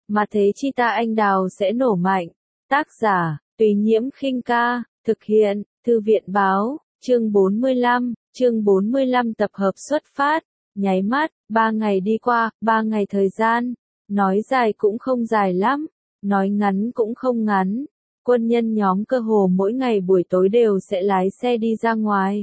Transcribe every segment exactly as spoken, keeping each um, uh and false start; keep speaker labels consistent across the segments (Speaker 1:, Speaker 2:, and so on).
Speaker 1: mà thế chi ta anh đào sẽ nổ mạnh. Tác giả, Tùy Nhiễm Khinh Ca, thực hiện, Thư viện Báo, chương bốn mươi lăm, chương bốn mươi lăm tập hợp xuất phát, nháy mắt, ba ngày đi qua, ba ngày thời gian, nói dài cũng không dài lắm, nói ngắn cũng không ngắn. Quân nhân nhóm cơ hồ mỗi ngày buổi tối đều sẽ lái xe đi ra ngoài.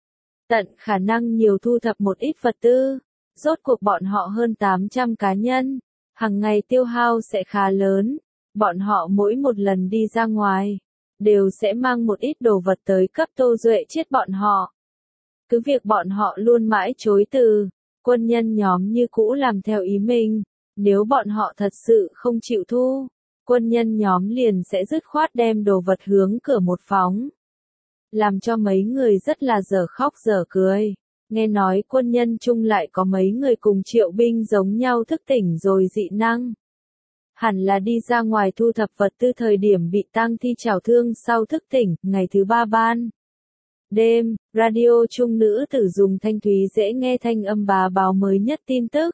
Speaker 1: Tận khả năng nhiều thu thập một ít vật tư, rốt cuộc bọn họ hơn tám trăm cá nhân, hàng ngày tiêu hao sẽ khá lớn, bọn họ mỗi một lần đi ra ngoài, đều sẽ mang một ít đồ vật tới cấp Tô Duệ Chiết bọn họ. Cứ việc bọn họ luôn mãi chối từ, quân nhân nhóm như cũ làm theo ý mình, nếu bọn họ thật sự không chịu thu, quân nhân nhóm liền sẽ dứt khoát đem đồ vật hướng cửa một phóng. Làm cho mấy người rất là dở khóc dở cười. Nghe nói quân nhân chung lại có mấy người cùng Triệu Binh giống nhau thức tỉnh rồi dị năng. Hẳn là đi ra ngoài thu thập vật tư thời điểm bị tang thi chảo thương sau thức tỉnh, ngày thứ ba ban. Đêm, radio trung nữ tử dùng thanh thúy dễ nghe thanh âm bá báo mới nhất tin tức.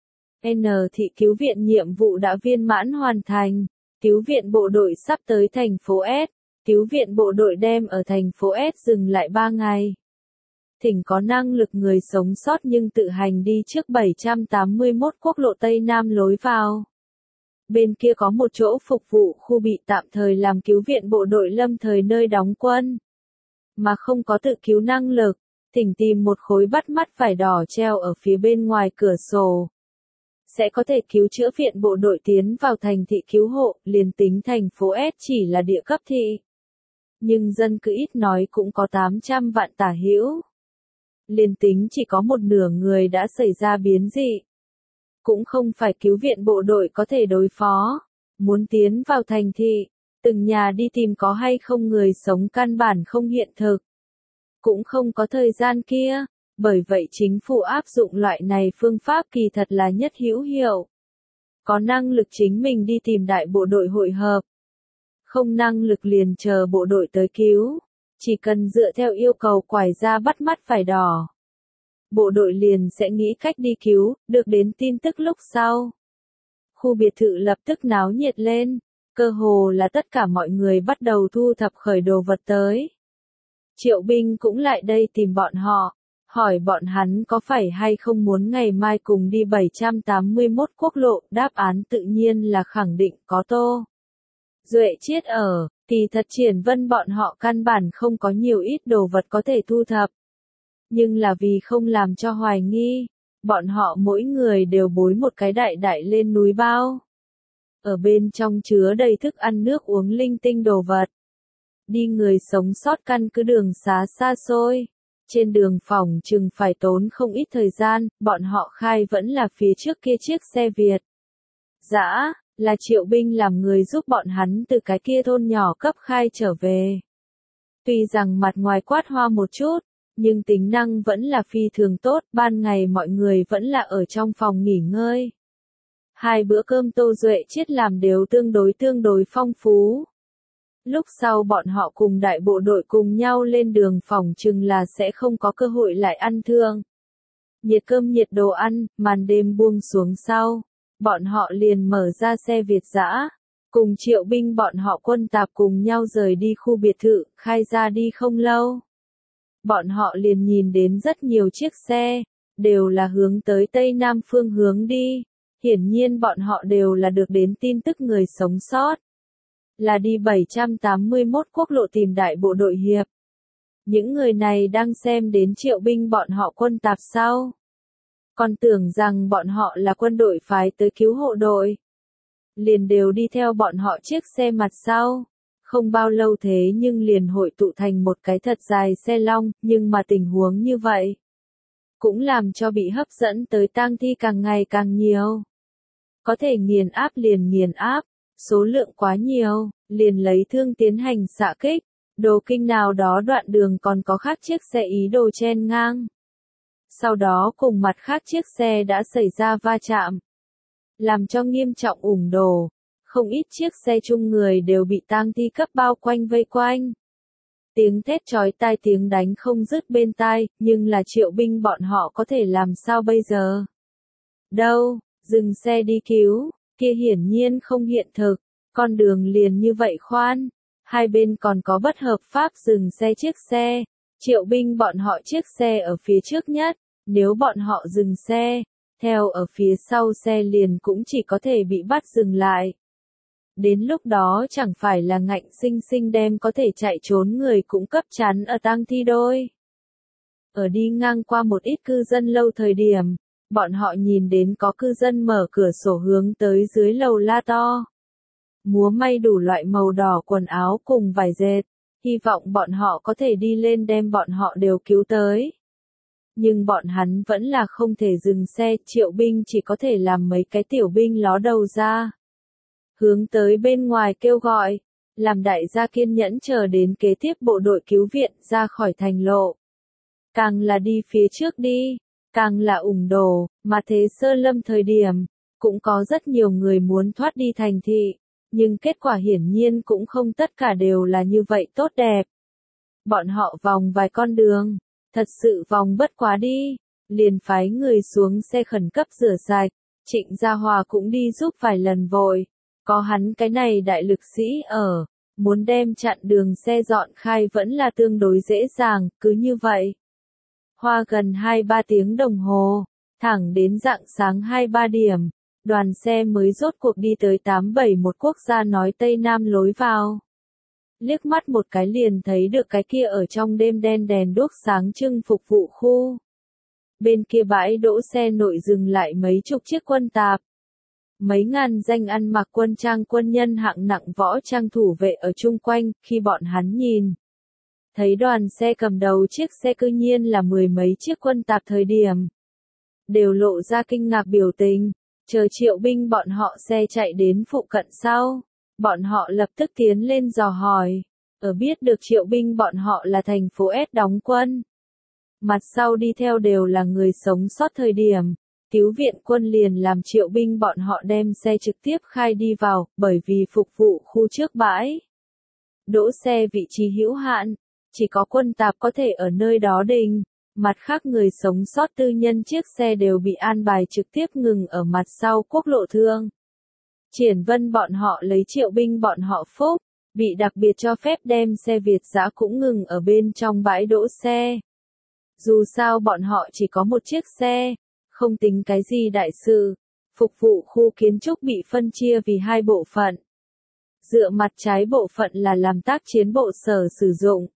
Speaker 1: N thị cứu viện nhiệm vụ đã viên mãn hoàn thành. Cứu viện bộ đội sắp tới thành phố S. Cứu viện bộ đội đem ở thành phố S dừng lại ba ngày. Thỉnh có năng lực người sống sót nhưng tự hành đi trước bảy trăm tám mươi mốt quốc lộ Tây Nam lối vào. Bên kia có một chỗ phục vụ khu bị tạm thời làm cứu viện bộ đội lâm thời nơi đóng quân. Mà không có tự cứu năng lực, thỉnh tìm một khối bắt mắt vải đỏ treo ở phía bên ngoài cửa sổ. Sẽ có thể cứu chữa viện bộ đội tiến vào thành thị cứu hộ, liền tính thành phố S chỉ là địa cấp thị. Nhưng dân cứ ít nói cũng có tám trăm vạn tả hữu. Liền tính chỉ có một nửa người đã xảy ra biến dị. Cũng không phải cứu viện bộ đội có thể đối phó. Muốn tiến vào thành thị, từng nhà đi tìm có hay không người sống căn bản không hiện thực. Cũng không có thời gian kia. Bởi vậy chính phủ áp dụng loại này phương pháp kỳ thật là nhất hữu hiệu. Có năng lực chính mình đi tìm đại bộ đội hội hợp. Không năng lực liền chờ bộ đội tới cứu. Chỉ cần dựa theo yêu cầu quải ra bắt mắt vải đỏ. Bộ đội liền sẽ nghĩ cách đi cứu, được đến tin tức lúc sau. Khu biệt thự lập tức náo nhiệt lên. Cơ hồ là tất cả mọi người bắt đầu thu thập khởi đồ vật tới. Triệu Binh cũng lại đây tìm bọn họ. Hỏi bọn hắn có phải hay không muốn ngày mai cùng đi bảy trăm tám mươi mốt quốc lộ, đáp án tự nhiên là khẳng định có Tô Duệ Chiết ở, thì thật Triển Vân bọn họ căn bản không có nhiều ít đồ vật có thể thu thập. Nhưng là vì không làm cho hoài nghi, bọn họ mỗi người đều bối một cái đại đại lên núi bao. Ở bên trong chứa đầy thức ăn nước uống linh tinh đồ vật. Đi người sống sót căn cứ đường xá xa xôi. Trên đường phòng chừng phải tốn không ít thời gian, bọn họ khai vẫn là phía trước kia chiếc xe Việt. Dã, là Triệu Binh làm người giúp bọn hắn từ cái kia thôn nhỏ cấp khai trở về. Tuy rằng mặt ngoài quát hoa một chút, nhưng tính năng vẫn là phi thường tốt, ban ngày mọi người vẫn là ở trong phòng nghỉ ngơi. Hai bữa cơm Tô Duệ Chiết làm đều tương đối tương đối phong phú. Lúc sau bọn họ cùng đại bộ đội cùng nhau lên đường phòng chừng là sẽ không có cơ hội lại ăn thương. Nhiệt cơm nhiệt đồ ăn, màn đêm buông xuống sau. Bọn họ liền mở ra xe Việt dã. Cùng Triệu Binh bọn họ quân tạp cùng nhau rời đi khu biệt thự, khai ra đi không lâu. Bọn họ liền nhìn đến rất nhiều chiếc xe, đều là hướng tới Tây Nam phương hướng đi. Hiển nhiên bọn họ đều là được đến tin tức người sống sót. Là đi bảy trăm tám mươi mốt quốc lộ tìm đại bộ đội hiệp. Những người này đang xem đến Triệu Binh bọn họ quân tạp sau. Còn tưởng rằng bọn họ là quân đội phái tới cứu hộ đội. Liền đều đi theo bọn họ chiếc xe mặt sau. Không bao lâu thế nhưng liền hội tụ thành một cái thật dài xe long, nhưng mà tình huống như vậy. Cũng làm cho bị hấp dẫn tới tang thi càng ngày càng nhiều. Có thể nghiền áp liền nghiền áp. Số lượng quá nhiều, liền lấy thương tiến hành xạ kích, đồ kinh nào đó đoạn đường còn có khác chiếc xe ý đồ chen ngang. Sau đó cùng mặt khác chiếc xe đã xảy ra va chạm, làm cho nghiêm trọng ủng đổ, không ít chiếc xe chung người đều bị tang thi cấp bao quanh vây quanh. Tiếng thét chói tai tiếng đánh không dứt bên tai, nhưng là Triệu Binh bọn họ có thể làm sao bây giờ? Đâu, dừng xe đi cứu. kia hiển nhiên không hiện thực, con đường liền như vậy khoan, hai bên còn có bất hợp pháp dừng xe chiếc xe, Triệu binh bọn họ chiếc xe ở phía trước nhất, nếu bọn họ dừng xe, theo ở phía sau xe liền cũng chỉ có thể bị bắt dừng lại. Đến lúc đó chẳng phải là ngạnh sinh sinh đem có thể chạy trốn người cũng cấp chắn ở tang thi đôi. Ở đi ngang qua một ít cư dân lâu thời điểm, bọn họ nhìn đến có cư dân mở cửa sổ hướng tới dưới lầu la to. Múa may đủ loại màu đỏ quần áo cùng vải dệt, hy vọng bọn họ có thể đi lên đem bọn họ đều cứu tới. Nhưng bọn hắn vẫn là không thể dừng xe, Triệu binh chỉ có thể làm mấy cái tiểu binh ló đầu ra. Hướng tới bên ngoài kêu gọi, làm đại gia kiên nhẫn chờ đến kế tiếp bộ đội cứu viện ra khỏi thành lộ. Càng là đi phía trước đi, càng là ủng đổ, mà thế sơ lâm thời điểm, cũng có rất nhiều người muốn thoát đi thành thị, nhưng kết quả hiển nhiên cũng không tất cả đều là như vậy tốt đẹp. Bọn họ vòng vài con đường, thật sự vòng bất quá đi, liền phái người xuống xe khẩn cấp rửa sạch, Trịnh Gia Hòa cũng đi giúp vài lần vội, có hắn cái này đại lực sĩ ở, muốn đem chặn đường xe dọn khai vẫn là tương đối dễ dàng, cứ như vậy. Hoa gần hai ba tiếng đồng hồ, thẳng đến rạng sáng hai ba điểm, đoàn xe mới rốt cuộc đi tới tám bảy một quốc gia nói Tây Nam lối vào. Liếc mắt một cái liền thấy được cái kia ở trong đêm đen đèn đuốc sáng trưng phục vụ khu. Bên kia bãi đỗ xe nội dừng lại mấy chục chiếc quân tạp. Mấy ngàn danh ăn mặc quân trang quân nhân hạng nặng võ trang thủ vệ ở chung quanh, khi bọn hắn nhìn. Thấy đoàn xe cầm đầu chiếc xe cư nhiên là mười mấy chiếc quân tạp thời điểm. Đều lộ ra kinh ngạc biểu tình, chờ Triệu binh bọn họ xe chạy đến phụ cận sau. Bọn họ lập tức tiến lên dò hỏi, ở biết được Triệu binh bọn họ là thành phố S đóng quân. Mặt sau đi theo đều là người sống sót thời điểm, cứu viện quân liền làm Triệu binh bọn họ đem xe trực tiếp khai đi vào, bởi vì phục vụ khu trước bãi. Đỗ xe vị trí hữu hạn, chỉ có quân tạp có thể ở nơi đó đình, mặt khác người sống sót tư nhân chiếc xe đều bị an bài trực tiếp ngừng ở mặt sau quốc lộ thương. Triển Vân bọn họ lấy Triệu binh bọn họ phúc, bị đặc biệt cho phép đem xe Việt dã cũng ngừng ở bên trong bãi đỗ xe. Dù sao bọn họ chỉ có một chiếc xe, không tính cái gì đại sự, phục vụ khu kiến trúc bị phân chia vì hai bộ phận. Dựa mặt trái bộ phận là làm tác chiến bộ sở sử dụng.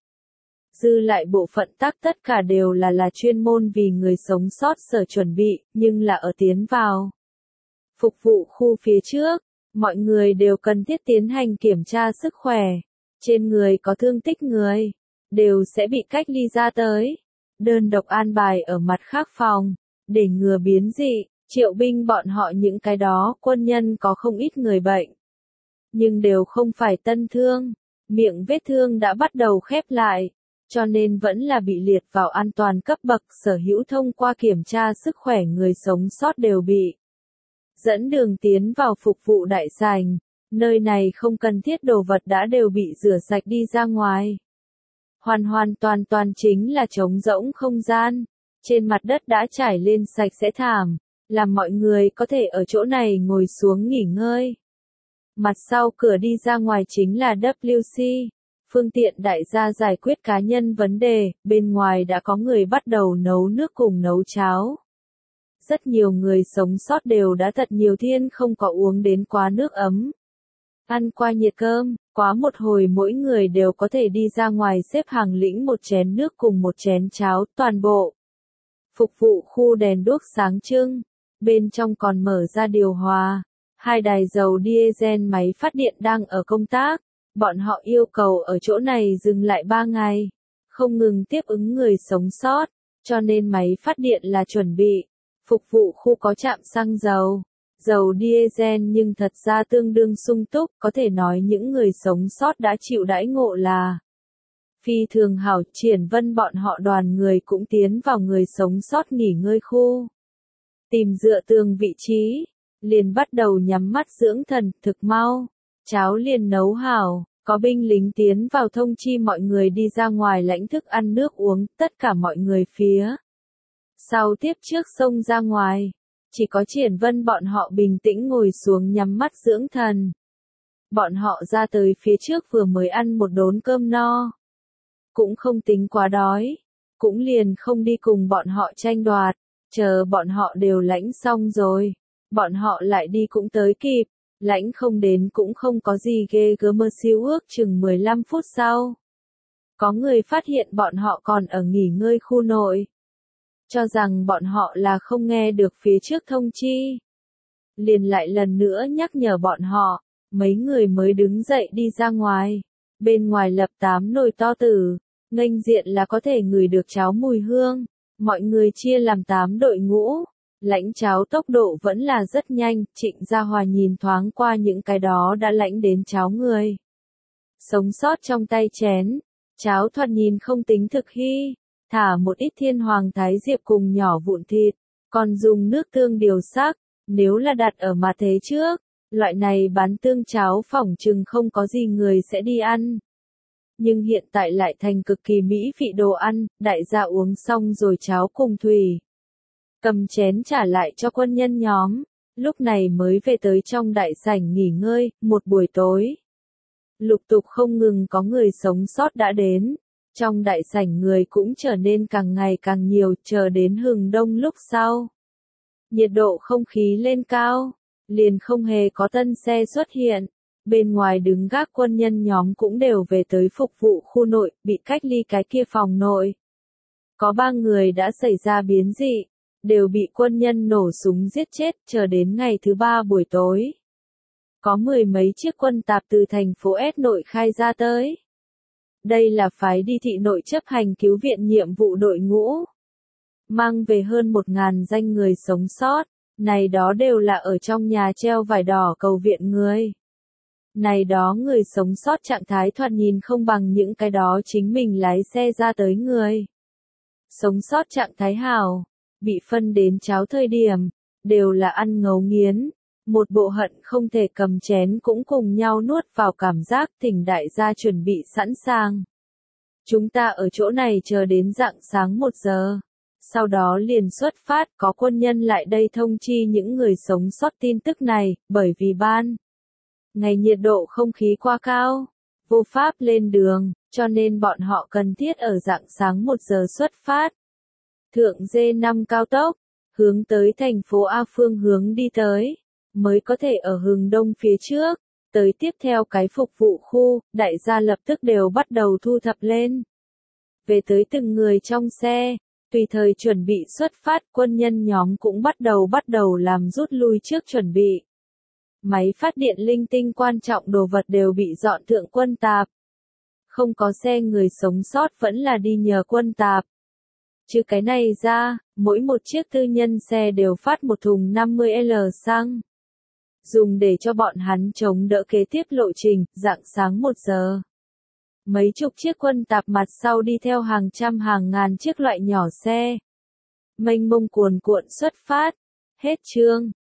Speaker 1: Dư lại bộ phận tác tất cả đều là là chuyên môn vì người sống sót sở chuẩn bị, nhưng là ở tiến vào. Phục vụ khu phía trước, mọi người đều cần thiết tiến hành kiểm tra sức khỏe. Trên người có thương tích người, đều sẽ bị cách ly ra tới. Đơn độc an bài ở mặt khác phòng, để ngừa biến dị, Triệu binh bọn họ những cái đó quân nhân có không ít người bệnh. Nhưng đều không phải tân thương, miệng vết thương đã bắt đầu khép lại, cho nên vẫn là bị liệt vào an toàn cấp bậc sở hữu thông qua kiểm tra sức khỏe người sống sót đều bị dẫn đường tiến vào phục vụ đại sảnh, nơi này không cần thiết đồ vật đã đều bị rửa sạch đi ra ngoài. Hoàn hoàn toàn toàn chính là trống rỗng không gian, trên mặt đất đã trải lên sạch sẽ thảm, làm mọi người có thể ở chỗ này ngồi xuống nghỉ ngơi. Mặt sau cửa đi ra ngoài chính là W C, phương tiện đại gia giải quyết cá nhân vấn đề, bên ngoài đã có người bắt đầu nấu nước cùng nấu cháo. Rất nhiều người sống sót đều đã thật nhiều thiên không có uống đến quá nước ấm. Ăn qua nhiệt cơm, quá một hồi mỗi người đều có thể đi ra ngoài xếp hàng lĩnh một chén nước cùng một chén cháo, toàn bộ. Phục vụ khu đèn đuốc sáng trưng, bên trong còn mở ra điều hòa, hai đài dầu diesel máy phát điện đang ở công tác, bọn họ yêu cầu ở chỗ này dừng lại ba ngày, không ngừng tiếp ứng người sống sót, cho nên máy phát điện là chuẩn bị. Phục vụ khu có trạm xăng dầu, dầu diesel nhưng thật ra tương đương sung túc, có thể nói những người sống sót đã chịu đãi ngộ là phi thường hảo. Triển Vân bọn họ đoàn người cũng tiến vào người sống sót nghỉ ngơi khu. Tìm dựa tường vị trí, liền bắt đầu nhắm mắt dưỡng thần, thực mau. Cháo liền nấu hảo, có binh lính tiến vào thông chi mọi người đi ra ngoài lãnh thức ăn nước uống, tất cả mọi người phía sau tiếp trước sông ra ngoài. Chỉ có Triển Vân bọn họ bình tĩnh ngồi xuống nhắm mắt dưỡng thần. Bọn họ ra tới phía trước vừa mới ăn một đốn cơm no. Cũng không tính quá đói. Cũng liền không đi cùng bọn họ tranh đoạt. Chờ bọn họ đều lãnh xong rồi. Bọn họ lại đi cũng tới kịp. Lãnh không đến cũng không có gì ghê gớm, mơ siêu ước chừng mười lăm phút sau. Có người phát hiện bọn họ còn ở nghỉ ngơi khu nội. Cho rằng bọn họ là không nghe được phía trước thông chi. Liền lại lần nữa nhắc nhở bọn họ, mấy người mới đứng dậy đi ra ngoài. Bên ngoài lập tám nồi to tử, nghênh diện là có thể ngửi được cháo mùi hương. Mọi người chia làm tám đội ngũ. Lãnh cháo tốc độ vẫn là rất nhanh, Trịnh Gia Hòa nhìn thoáng qua những cái đó đã lãnh đến cháo người. Sống sót trong tay chén, cháo thoạt nhìn không tính thực hy, thả một ít thiên hoàng thái diệp cùng nhỏ vụn thịt, còn dùng nước tương điều sắc, nếu là đặt ở mặt thế trước, loại này bán tương cháo phỏng chừng không có gì người sẽ đi ăn. Nhưng hiện tại lại thành cực kỳ mỹ vị đồ ăn, đại gia uống xong rồi cháo cùng thủy. Cầm chén trả lại cho quân nhân nhóm, lúc này mới về tới trong đại sảnh nghỉ ngơi, một buổi tối. Lục tục không ngừng có người sống sót đã đến, trong đại sảnh người cũng trở nên càng ngày càng nhiều, chờ đến hừng đông lúc sau. Nhiệt độ không khí lên cao, liền không hề có tân xe xuất hiện, bên ngoài đứng gác quân nhân nhóm cũng đều về tới phục vụ khu nội, bị cách ly cái kia phòng nội. Có ba người đã xảy ra biến dị. Đều bị quân nhân nổ súng giết chết, chờ đến ngày thứ ba buổi tối. Có mười mấy chiếc quân tạp từ thành phố S nội khai ra tới. Đây là phái đi thị nội chấp hành cứu viện nhiệm vụ đội ngũ. Mang về hơn một ngàn danh người sống sót, này đó đều là ở trong nhà treo vải đỏ cầu viện người. Này đó người sống sót trạng thái thoạt nhìn không bằng những cái đó chính mình lái xe ra tới người. Sống sót trạng thái hảo. Bị phân đến cháo thời điểm, đều là ăn ngấu nghiến, một bộ hận không thể cầm chén cũng cùng nhau nuốt vào cảm giác, Thỉnh đại gia chuẩn bị sẵn sàng. Chúng ta ở chỗ này chờ đến rạng sáng một giờ, sau đó liền xuất phát, có quân nhân lại đây thông chi những người sống sót tin tức này, bởi vì ban ngày nhiệt độ không khí quá cao, vô pháp lên đường, cho nên bọn họ cần thiết ở rạng sáng một giờ xuất phát. Thượng D năm cao tốc, hướng tới thành phố A phương hướng đi tới, mới có thể ở hừng đông phía trước, tới tiếp theo cái phục vụ khu, đại gia lập tức đều bắt đầu thu thập lên. Về tới từng người trong xe, tùy thời chuẩn bị xuất phát, quân nhân nhóm cũng bắt đầu bắt đầu làm rút lui trước chuẩn bị. Máy phát điện linh tinh quan trọng đồ vật đều bị dọn thượng quân tạp. Không có xe người sống sót vẫn là đi nhờ quân tạp. Chứ cái này ra, mỗi một chiếc tư nhân xe đều phát một thùng năm mươi lít xăng. Dùng để cho bọn hắn chống đỡ kế tiếp lộ trình, rạng sáng một giờ. Mấy chục chiếc quân tạp mặt sau đi theo hàng trăm hàng ngàn chiếc loại nhỏ xe. Mênh mông cuồn cuộn xuất phát. Hết chương.